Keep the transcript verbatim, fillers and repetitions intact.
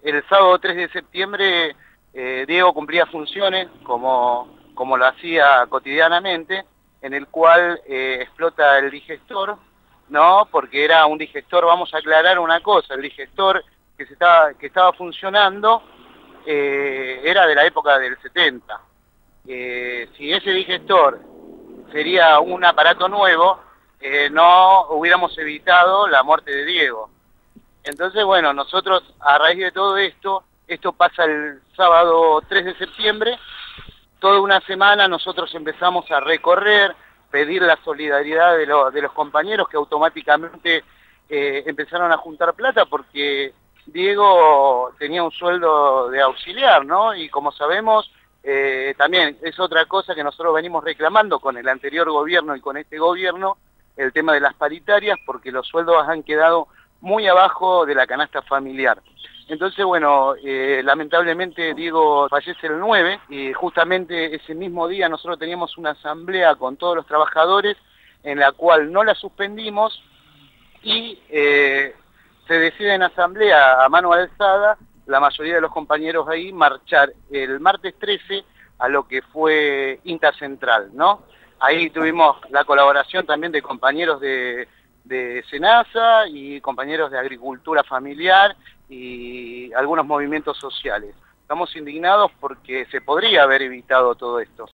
el sábado tres de septiembre eh, Diego cumplía funciones como, como lo hacía cotidianamente, en el cual eh, explota el digestor, ¿no? Porque era un digestor, vamos a aclarar una cosa, el digestor que, se estaba, que estaba funcionando eh, era de la época del setenta. Eh, si ese digestor sería un aparato nuevo, eh, no hubiéramos evitado la muerte de Diego. Entonces, bueno, nosotros a raíz de todo esto, esto pasa el sábado tres de septiembre, toda una semana nosotros empezamos a recorrer, pedir la solidaridad de, lo, de los compañeros que automáticamente eh, empezaron a juntar plata porque Diego tenía un sueldo de auxiliar, ¿no? Y como sabemos, eh, también es otra cosa que nosotros venimos reclamando con el anterior gobierno y con este gobierno, el tema de las paritarias, porque los sueldos han quedado muy abajo de la canasta familiar. Entonces, bueno, eh, lamentablemente Diego fallece el nueve y justamente ese mismo día nosotros teníamos una asamblea con todos los trabajadores en la cual no la suspendimos y eh, se decide en asamblea a mano alzada, la mayoría de los compañeros ahí, marchar el martes trece a lo que fue INTA Central, ¿no? Ahí tuvimos la colaboración también de compañeros de de SENASA y compañeros de agricultura familiar y algunos movimientos sociales. Estamos indignados porque se podría haber evitado todo esto.